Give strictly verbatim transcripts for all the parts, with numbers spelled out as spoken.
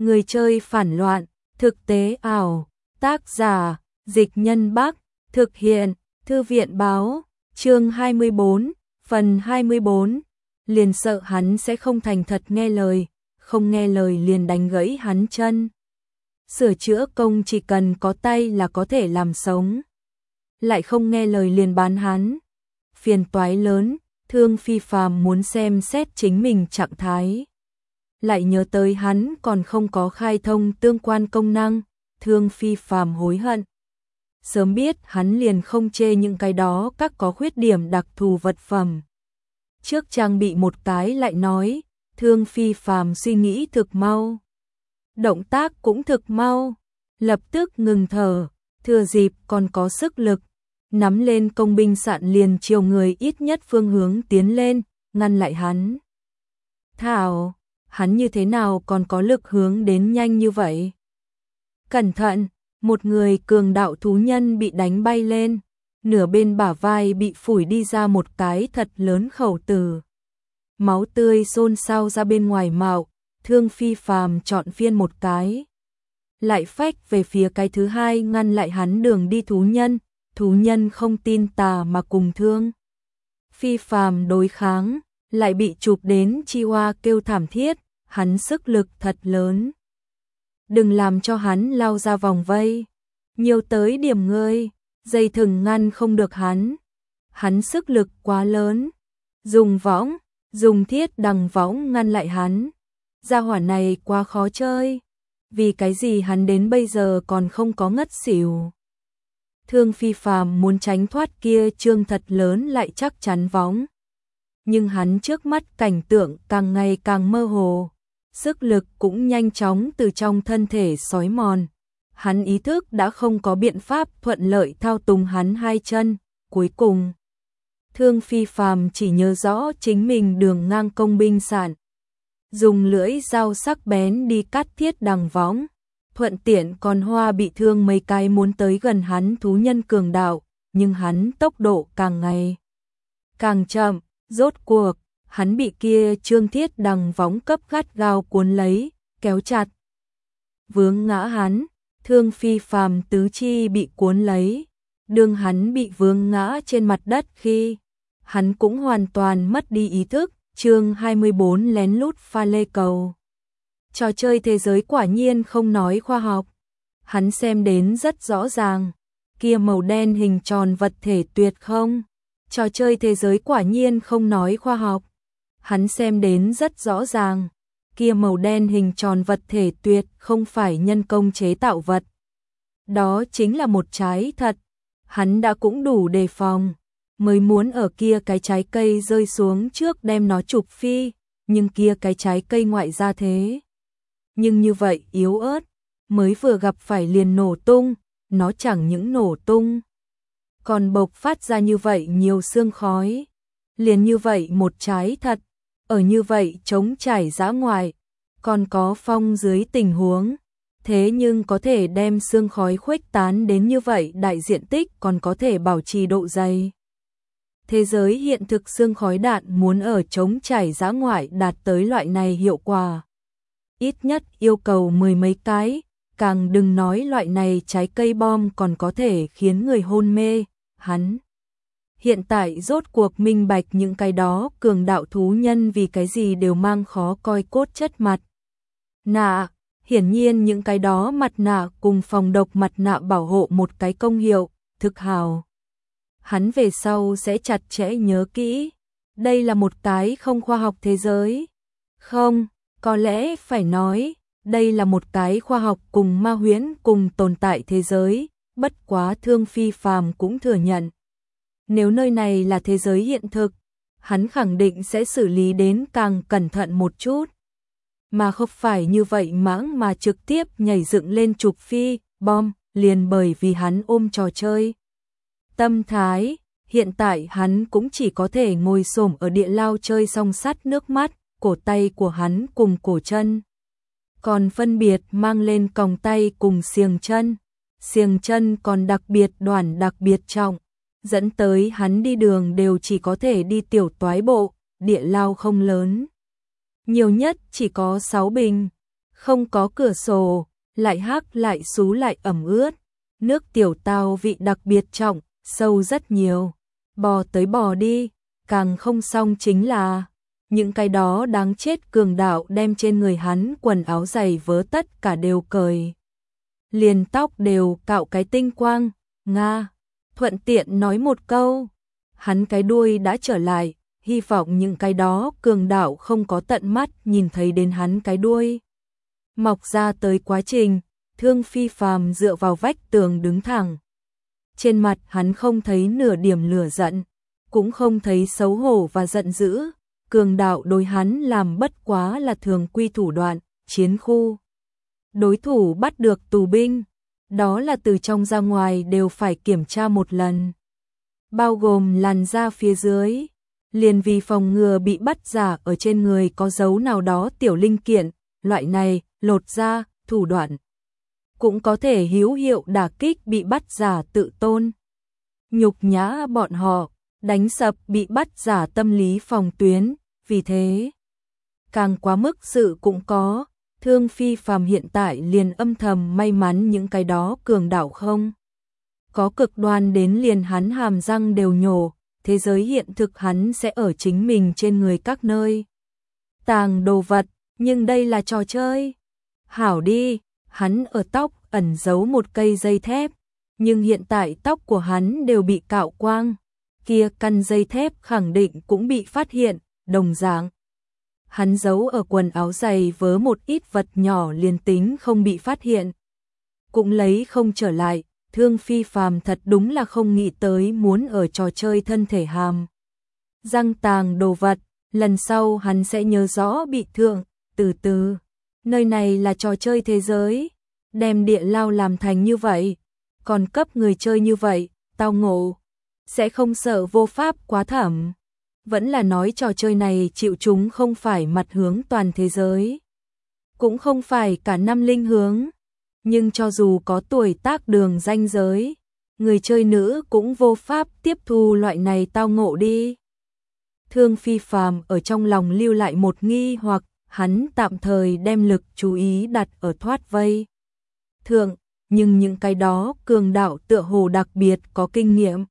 Người chơi phản loạn, thực tế ảo, tác giả, Dịch Nhân Bắc, thực hiện, Thư viện báo, chương hai mươi bốn, phần hai mươi bốn, liền sợ hắn sẽ không thành thật nghe lời, không nghe lời liền đánh gãy hắn chân. Sửa chữa công chỉ cần có tay là có thể làm sống. Lại không nghe lời liền bán hắn. Phiền toái lớn, Thương Phi Phàm muốn xem xét chính mình trạng thái. Lại nhớ tới hắn còn không có khai thông tương quan công năng, Thương Phi Phàm hối hận. Sớm biết hắn liền không chê những cái đó các có khuyết điểm đặc thù vật phẩm. Trước trang bị một cái lại nói, Thương Phi Phàm suy nghĩ thực mau. Động tác cũng thực mau, lập tức ngừng thở, thừa dịp còn có sức lực, nắm lên công binh sạn liền chiều người ít nhất phương hướng tiến lên, ngăn lại hắn. Thảo, hắn như thế nào còn có lực hướng đến nhanh như vậy? Cẩn thận, một người cường đạo thú nhân bị đánh bay lên, nửa bên bả vai bị phủi đi ra một cái thật lớn khẩu tử. Máu tươi xôn xao ra bên ngoài mạo, Thương Phi Phàm chọn phiên một cái. Lại phách về phía cái thứ hai ngăn lại hắn đường đi thú nhân, thú nhân không tin tà mà cùng Thương Phi Phàm đối kháng, lại bị chụp đến chi hoa kêu thảm thiết, hắn sức lực thật lớn. Đừng làm cho hắn lao ra vòng vây, nhiều tới điểm ngươi, dây thừng ngăn không được hắn. Hắn sức lực quá lớn, dùng võng, dùng thiết đằng võng ngăn lại hắn. Gia hỏa này quá khó chơi, vì cái gì hắn đến bây giờ còn không có ngất xỉu. Thương Phi Phàm muốn tránh thoát kia trương thật lớn lại chắc chắn võng. Nhưng hắn trước mắt cảnh tượng càng ngày càng mơ hồ, sức lực cũng nhanh chóng từ trong thân thể xói mòn. Hắn ý thức đã không có biện pháp thuận lợi thao túng hắn hai chân, cuối cùng Thương Phi Phàm chỉ nhớ rõ chính mình đường ngang công binh sạn, dùng lưỡi dao sắc bén đi cắt thiết đằng võng, thuận tiện còn hoa bị thương mấy cái muốn tới gần hắn thú nhân cường đạo, nhưng hắn tốc độ càng ngày càng chậm, rốt cuộc, hắn bị kia trương thiết đằng võng cấp gắt gao cuốn lấy, kéo chặt. Vướng ngã hắn, Thương Phi Phàm tứ chi bị cuốn lấy, đương hắn bị vướng ngã trên mặt đất khi, hắn cũng hoàn toàn mất đi ý thức. Chương hai mươi bốn lén lút pha lê cầu. Trò chơi thế giới quả nhiên không nói khoa học. Hắn xem đến rất rõ ràng. Kia màu đen hình tròn vật thể tuyệt không? Trò chơi thế giới quả nhiên không nói khoa học. Hắn xem đến rất rõ ràng. Kia màu đen hình tròn vật thể tuyệt không phải nhân công chế tạo vật. Đó chính là một trái thật. Hắn đã cũng đủ đề phòng. Mới muốn ở kia cái trái cây rơi xuống trước đem nó chụp phi, nhưng kia cái trái cây ngoại ra thế. Nhưng như vậy yếu ớt, mới vừa gặp phải liền nổ tung, nó chẳng những nổ tung, còn bộc phát ra như vậy nhiều sương khói. Liền như vậy một trái thật, ở như vậy trống trải dã ngoại, còn có phong dưới tình huống, thế nhưng có thể đem sương khói khuếch tán đến như vậy đại diện tích còn có thể bảo trì độ dày. Thế giới hiện thực sương khói đạn muốn ở trống trải dã ngoại đạt tới loại này hiệu quả. Ít nhất yêu cầu mười mấy cái, càng đừng nói loại này trái cây bom còn có thể khiến người hôn mê. Hắn hiện tại rốt cuộc minh bạch những cái đó cường đạo thú nhân vì cái gì đều mang khó coi cốt chất mặt nạ. Hiển nhiên những cái đó mặt nạ cùng phòng độc mặt nạ bảo hộ một cái công hiệu, thực hào. Hắn về sau sẽ chặt chẽ nhớ kỹ. Đây là một cái không khoa học thế giới. Không, có lẽ phải nói, đây là một cái khoa học cùng ma huyễn cùng tồn tại thế giới, bất quá Thương Phi Phàm cũng thừa nhận. Nếu nơi này là thế giới hiện thực, hắn khẳng định sẽ xử lý đến càng cẩn thận một chút. Mà không phải như vậy mãng mà trực tiếp nhảy dựng lên chụp phi, bom, liền bởi vì hắn ôm trò chơi tâm thái, hiện tại hắn cũng chỉ có thể ngồi xổm ở địa lao chơi song sắt nước mắt, cổ tay của hắn cùng cổ chân. Còn phân biệt mang lên còng tay cùng xiềng chân, xiềng chân còn đặc biệt đoản đặc biệt trọng, dẫn tới hắn đi đường đều chỉ có thể đi tiểu toái bộ, địa lao không lớn. Nhiều nhất chỉ có sáu bình, Không có cửa sổ, lại hắc lại xú lại ẩm ướt. Nước tiểu tao vị đặc biệt trọng, sâu rất nhiều. Bò tới bò đi, càng không xong chính là những cái đó đáng chết cường đạo đem trên người hắn quần áo giày vớ tất cả đều cởi. Liền tóc đều cạo cái tinh quang, Nga, thuận tiện nói một câu. Hắn cái đuôi đã trở lại, hy vọng những cái đó cường đạo không có tận mắt nhìn thấy đến hắn cái đuôi. Mọc ra tới quá trình, Thương Phi Phàm dựa vào vách tường đứng thẳng. Trên mặt hắn không thấy nửa điểm lửa giận, cũng không thấy xấu hổ và giận dữ. Cường đạo đối hắn làm bất quá là thường quy thủ đoạn, chiến khu. Đối thủ bắt được tù binh, đó là từ trong ra ngoài đều phải kiểm tra một lần. Bao gồm làn da phía dưới, liền vì phòng ngừa bị bắt giả ở trên người có dấu nào đó tiểu linh kiện, loại này, lột da, thủ đoạn. Cũng có thể hữu hiệu đả kích bị bắt giả tự tôn. Nhục nhã bọn họ, đánh sập bị bắt giả tâm lý phòng tuyến, vì thế. Càng quá mức sự cũng có, Thương Phi Phàm hiện tại liền âm thầm may mắn những cái đó cường đạo không. Có cực đoan đến liền hắn hàm răng đều nhổ, thế giới hiện thực hắn sẽ ở chính mình trên người các nơi. Tàng đồ vật, nhưng đây là trò chơi. Hảo đi, hắn ở tóc ẩn giấu một cây dây thép, nhưng hiện tại tóc của hắn đều bị cạo quang. Kia căn dây thép khẳng định cũng bị phát hiện, đồng dạng. Hắn giấu ở quần áo giày vớ một ít vật nhỏ liền tính không bị phát hiện. Cũng lấy không trở lại, Thương Phi Phàm thật đúng là không nghĩ tới muốn ở trò chơi thân thể hàm. Răng tàng đồ vật, lần sau hắn sẽ nhớ rõ bị thương, từ từ. Nơi này là trò chơi thế giới, đem địa lao làm thành như vậy, còn cấp người chơi như vậy, tao ngộ. Sẽ không sợ vô pháp quá thảm. Vẫn là nói trò chơi này chịu chúng không phải mặt hướng toàn thế giới. Cũng không phải cả năm linh hướng. Nhưng cho dù có tuổi tác đường ranh giới, người chơi nữ cũng vô pháp tiếp thu loại này tao ngộ đi. Thương Phi Phàm ở trong lòng lưu lại một nghi hoặc, hắn tạm thời đem lực chú ý đặt ở thoát vây. Thượng, nhưng những cái đó cường đạo tựa hồ đặc biệt có kinh nghiệm.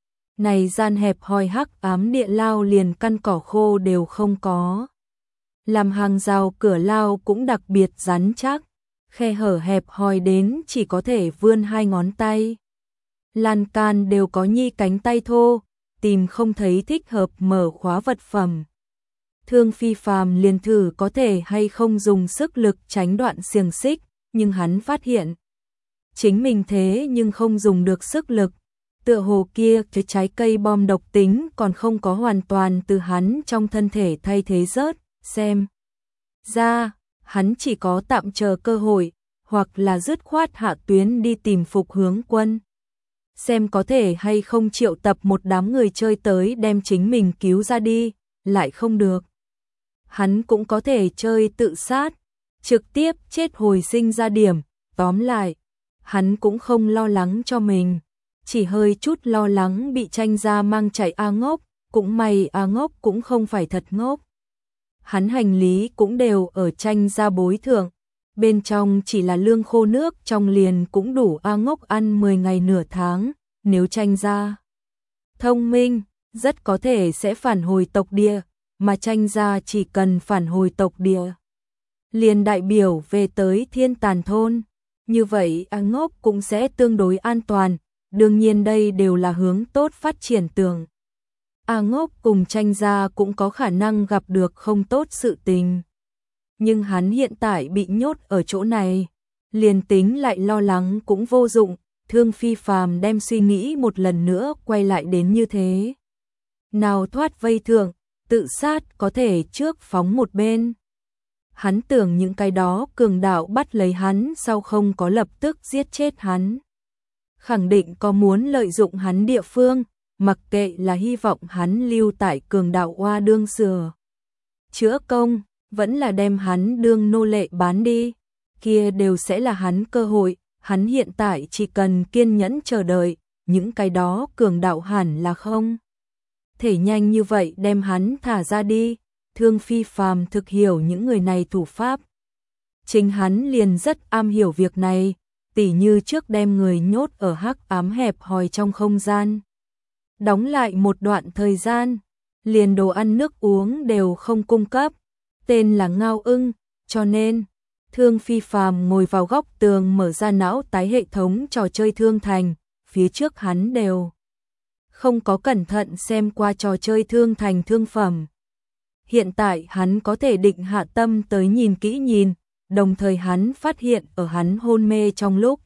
Này gian hẹp hòi hắc ám địa lao liền căn cỏ khô đều không có. Làm hàng rào cửa lao cũng đặc biệt rắn chắc, khe hở hẹp hòi đến chỉ có thể vươn hai ngón tay. Lan can đều có nhi cánh tay thô, tìm không thấy thích hợp mở khóa vật phẩm. Thương Phi Phàm liền thử có thể hay không dùng sức lực tránh đoạn xiềng xích, nhưng hắn phát hiện. Chính mình thế nhưng không dùng được sức lực. Tựa hồ kia cái trái cây bom độc tính còn không có hoàn toàn từ hắn trong thân thể thay thế rớt, xem. Ra, hắn chỉ có tạm chờ cơ hội, hoặc là dứt khoát hạ tuyến đi tìm Phục Hướng Quân. Xem có thể hay không triệu tập một đám người chơi tới đem chính mình cứu ra đi, lại không được. Hắn cũng có thể chơi tự sát, trực tiếp chết hồi sinh ra điểm, tóm lại. Hắn cũng không lo lắng cho mình. Chỉ hơi chút lo lắng bị Tranh Gia mang chạy A Ngốc, cũng may A Ngốc cũng không phải thật ngốc. Hắn hành lý cũng đều ở Tranh Gia bối thượng, bên trong chỉ là lương khô nước trong liền cũng đủ A Ngốc ăn mười ngày nửa tháng, nếu Tranh Gia thông minh, rất có thể sẽ phản hồi tộc địa, mà Tranh Gia chỉ cần phản hồi tộc địa. Liền đại biểu về tới Thiên Tàn Thôn, như vậy A Ngốc cũng sẽ tương đối an toàn. Đương nhiên đây đều là hướng tốt phát triển tường. A Ngốc cùng Tranh Gia cũng có khả năng gặp được không tốt sự tình. Nhưng hắn hiện tại bị nhốt ở chỗ này, liền tính lại lo lắng cũng vô dụng, Thương Phi Phàm đem suy nghĩ một lần nữa quay lại đến như thế. Nào thoát vây thượng, tự sát có thể trước phóng một bên. Hắn tưởng những cái đó cường đạo bắt lấy hắn sau không có lập tức giết chết hắn. Khẳng định có muốn lợi dụng hắn địa phương, mặc kệ là hy vọng hắn lưu tại cường đạo oa đương sửa. Chữa công, vẫn là đem hắn đương nô lệ bán đi, kia đều sẽ là hắn cơ hội, hắn hiện tại chỉ cần kiên nhẫn chờ đợi, những cái đó cường đạo hẳn là không. Thể nhanh như vậy đem hắn thả ra đi, Thương Phi Phàm thực hiểu những người này thủ pháp. chính hắn liền rất am hiểu việc này, tỉ như trước đem người nhốt ở hắc ám hẹp hòi trong không gian. Đóng lại một đoạn thời gian, liền đồ ăn nước uống đều không cung cấp, tên là Ngao Ưng, cho nên Thương Phi Phàm ngồi vào góc tường mở ra não tái hệ thống trò chơi Thương Thành, phía trước hắn đều không có cẩn thận xem qua trò chơi Thương Thành thương phẩm. Hiện tại hắn có thể định hạ tâm tới nhìn kỹ nhìn, đồng thời hắn phát hiện ở hắn hôn mê trong lúc.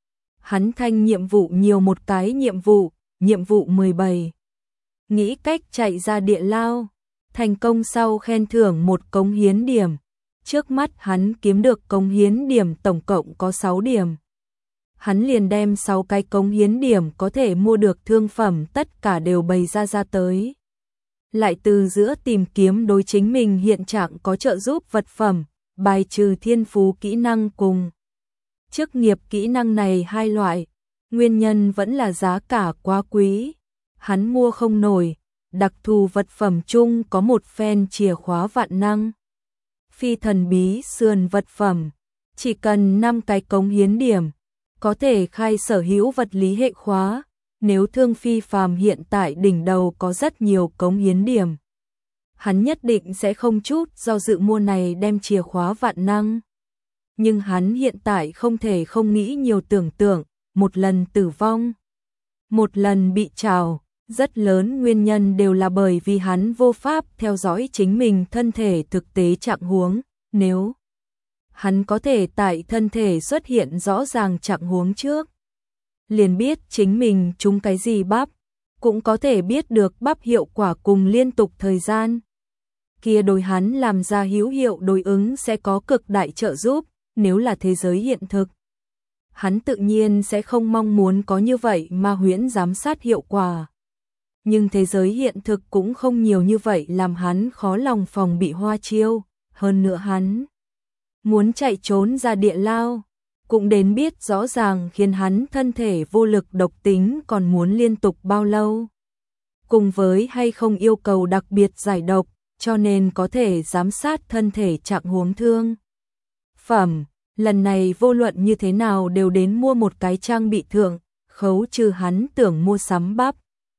Hắn thanh nhiệm vụ nhiều một cái nhiệm vụ, nhiệm vụ mười bảy. Nghĩ cách chạy ra địa lao, thành công sau khen thưởng một cống hiến điểm. Trước mắt hắn kiếm được cống hiến điểm tổng cộng có sáu điểm. Hắn liền đem sáu cái cống hiến điểm có thể mua được thương phẩm tất cả đều bày ra ra tới. Lại từ giữa tìm kiếm đối chính mình hiện trạng có trợ giúp vật phẩm, bài trừ thiên phú kỹ năng cùng chức nghiệp kỹ năng này hai loại, nguyên nhân vẫn là giá cả quá quý, hắn mua không nổi. Đặc thù vật phẩm chung có một phen chìa khóa vạn năng, phi thần bí sườn vật phẩm, chỉ cần năm cái cống hiến điểm, có thể khai sở hữu vật lý hệ khóa. Nếu Thương Phi Phàm hiện tại đỉnh đầu có rất nhiều cống hiến điểm, hắn nhất định sẽ không chút do dự mua này đem chìa khóa vạn năng. Nhưng hắn hiện tại không thể không nghĩ nhiều tưởng tượng, một lần tử vong, một lần bị trào, rất lớn nguyên nhân đều là bởi vì hắn vô pháp theo dõi chính mình thân thể thực tế trạng huống. Nếu hắn có thể tại thân thể xuất hiện rõ ràng trạng huống trước, liền biết chính mình trúng cái gì bắp, cũng có thể biết được bắp hiệu quả cùng liên tục thời gian. Kia đối hắn làm ra hữu hiệu đối ứng sẽ có cực đại trợ giúp, nếu là thế giới hiện thực. Hắn tự nhiên sẽ không mong muốn có như vậy ma huyễn giám sát hiệu quả. Nhưng thế giới hiện thực cũng không nhiều như vậy làm hắn khó lòng phòng bị hoa chiêu, hơn nữa hắn muốn chạy trốn ra địa lao, cũng đến biết rõ ràng khiến hắn thân thể vô lực độc tính còn muốn liên tục bao lâu. Cùng với hay không yêu cầu đặc biệt giải độc, cho nên có thể giám sát thân thể trạng huống thương phẩm. Lần này vô luận như thế nào đều đến mua một cái trang bị thượng, khấu trừ hắn tưởng mua sắm bắp.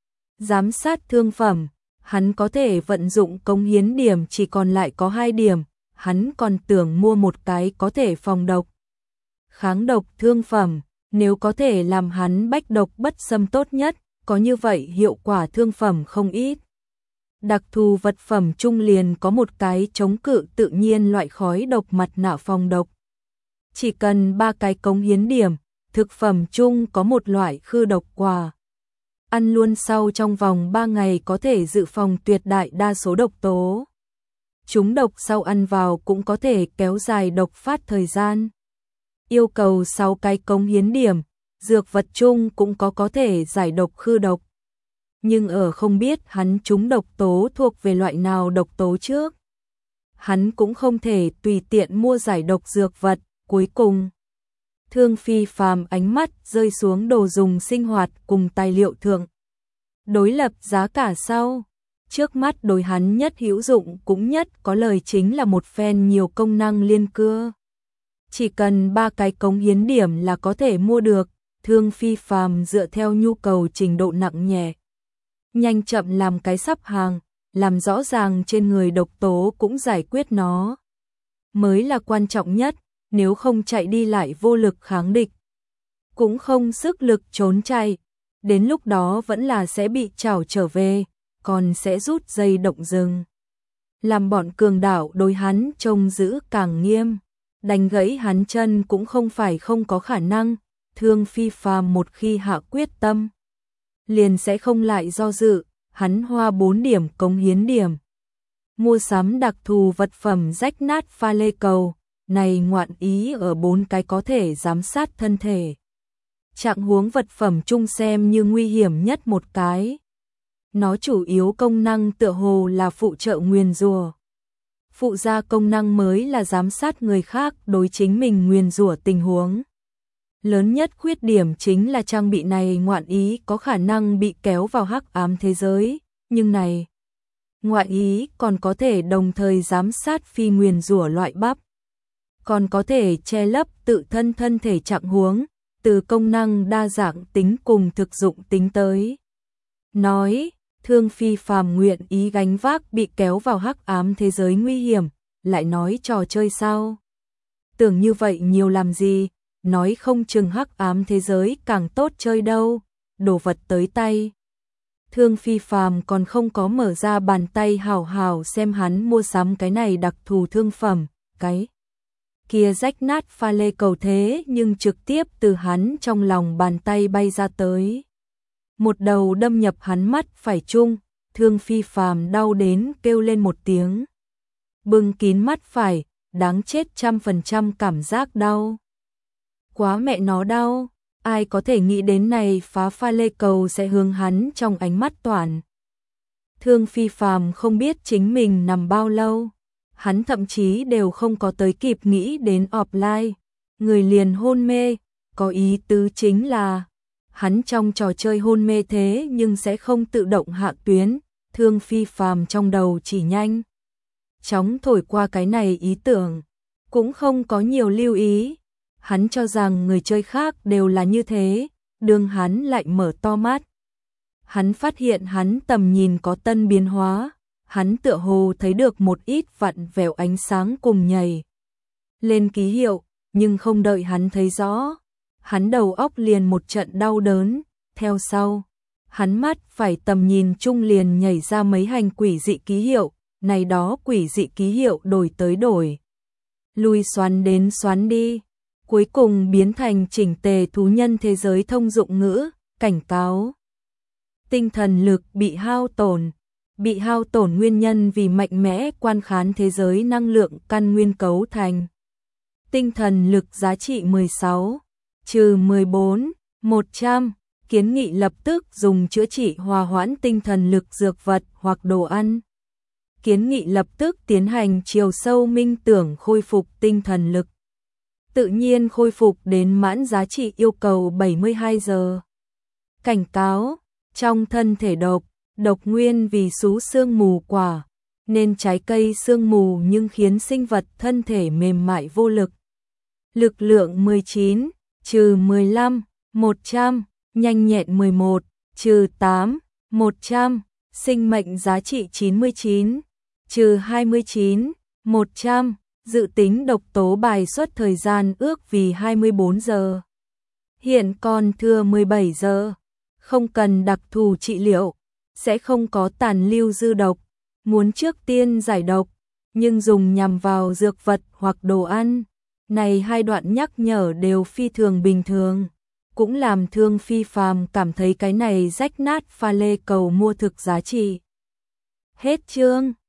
Giám sát thương phẩm, hắn có thể vận dụng cống hiến điểm chỉ còn lại có hai điểm, hắn còn tưởng mua một cái có thể phòng độc, kháng độc thương phẩm, nếu có thể làm hắn bách độc bất xâm tốt nhất, có như vậy hiệu quả thương phẩm không ít. Đặc thù vật phẩm trung liền có một cái chống cự tự nhiên loại khói độc mặt nạ phòng độc. Chỉ cần ba cái cống hiến điểm, thực phẩm chung có một loại khư độc quả. Ăn luôn sau trong vòng ba ngày có thể dự phòng tuyệt đại đa số độc tố. Chúng độc sau ăn vào cũng có thể kéo dài độc phát thời gian. Yêu cầu sáu cái cống hiến điểm, dược vật chung cũng có có thể giải độc khư độc. Nhưng ở không biết hắn chúng độc tố thuộc về loại nào độc tố trước, hắn cũng không thể tùy tiện mua giải độc dược vật. Cuối cùng, Thương Phi Phàm ánh mắt rơi xuống đồ dùng sinh hoạt cùng tài liệu thượng. Đối lập giá cả sau, trước mắt đối hắn nhất hữu dụng cũng nhất có lời chính là một phen nhiều công năng liên cưa. Chỉ cần ba cái cống hiến điểm là có thể mua được, Thương Phi Phàm dựa theo nhu cầu trình độ nặng nhẹ, nhanh chậm làm cái sắp hàng, làm rõ ràng trên người độc tố cũng giải quyết nó. Mới là quan trọng nhất, nếu không chạy đi lại vô lực kháng địch, cũng không sức lực trốn chạy, đến lúc đó vẫn là sẽ bị trảo trở về, còn sẽ rút dây động rừng. Làm bọn cường đảo đối hắn trông giữ càng nghiêm, đánh gãy hắn chân cũng không phải không có khả năng. Thương Phi Phàm một khi hạ quyết tâm, liền sẽ không lại do dự, hắn hoa bốn điểm cống hiến điểm. Mua sắm đặc thù vật phẩm rách nát pha lê cầu, này ngoạn ý ở bốn cái có thể giám sát thân thể. Trạng huống vật phẩm chung xem như nguy hiểm nhất một cái. Nó chủ yếu công năng tựa hồ là phụ trợ nguyền rủa. Phụ gia công năng mới là giám sát người khác đối chính mình nguyền rủa tình huống. Lớn nhất khuyết điểm chính là trang bị này ngoạn ý có khả năng bị kéo vào hắc ám thế giới, nhưng này ngoạn ý còn có thể đồng thời giám sát phi nguyền rủa loại bắp. còn có thể che lấp tự thân thân thể trạng huống, từ công năng đa dạng tính cùng thực dụng tính tới. Nói, Thương Phi Phàm nguyện ý gánh vác bị kéo vào hắc ám thế giới nguy hiểm, lại nói trò chơi sao? Tưởng như vậy nhiều làm gì, nói không chừng hắc ám thế giới càng tốt chơi đâu, đồ vật tới tay. Thương Phi Phàm còn không có mở ra bàn tay hảo hảo xem hắn mua sắm cái này đặc thù thương phẩm, cái kia rách nát pha lê cầu thế nhưng trực tiếp từ hắn trong lòng bàn tay bay ra tới. Một đầu đâm nhập hắn mắt phải chung, Thương Phi Phàm đau đến kêu lên một tiếng. Bưng kín mắt phải, đáng chết trăm phần trăm cảm giác đau. Quá mẹ nó đau, ai có thể nghĩ đến này phá pha lê cầu sẽ hướng hắn trong ánh mắt toàn. Thương Phi Phàm không biết chính mình nằm bao lâu, hắn thậm chí đều không có tới kịp nghĩ đến offline, người liền hôn mê, có ý tứ chính là hắn trong trò chơi hôn mê thế nhưng sẽ không tự động hạ tuyến, Thương Phi Phàm trong đầu chỉ nhanh chóng thổi qua cái này ý tưởng, cũng không có nhiều lưu ý. Hắn cho rằng người chơi khác đều là như thế, đương hắn lại mở to mắt. Hắn phát hiện hắn tầm nhìn có tân biến hóa, hắn tựa hồ thấy được một ít vặn vẹo ánh sáng cùng nhảy lên ký hiệu, nhưng không đợi hắn thấy rõ, hắn đầu óc liền một trận đau đớn, theo sau, hắn mắt phải tầm nhìn chung liền nhảy ra mấy hành quỷ dị ký hiệu, này đó quỷ dị ký hiệu đổi tới đổi lui xoắn đến xoắn đi, cuối cùng biến thành chỉnh tề thú nhân thế giới thông dụng ngữ, cảnh cáo. Tinh thần lực bị hao tổn, bị hao tổn nguyên nhân vì mạnh mẽ quan khán thế giới năng lượng căn nguyên cấu thành. Tinh thần lực giá trị mười sáu, trừ mười bốn, một trăm, kiến nghị lập tức dùng chữa trị hòa hoãn tinh thần lực dược vật hoặc đồ ăn. Kiến nghị lập tức tiến hành chiều sâu minh tưởng khôi phục tinh thần lực. Tự nhiên khôi phục đến mãn giá trị yêu cầu bảy mươi hai giờ. Cảnh cáo, trong thân thể độc, độc nguyên vì xú sương mù quả, nên trái cây sương mù nhưng khiến sinh vật thân thể mềm mại vô lực. Lực lượng mười chín, trừ mười lăm, một trăm, nhanh nhẹn mười một, trừ tám, một trăm, sinh mệnh giá trị chín mươi chín, trừ hai mươi chín, một trăm, dự tính độc tố bài xuất thời gian ước vì hai mươi bốn giờ. Hiện còn thừa mười bảy giờ, không cần đặc thù trị liệu, sẽ không có tàn lưu dư độc, muốn trước tiên giải độc, nhưng dùng nhằm vào dược vật hoặc đồ ăn. Này hai đoạn nhắc nhở đều phi thường bình thường, cũng làm Thương Phi Phàm cảm thấy cái này rách nát pha lê cầu mua thực giá trị. Hết chương.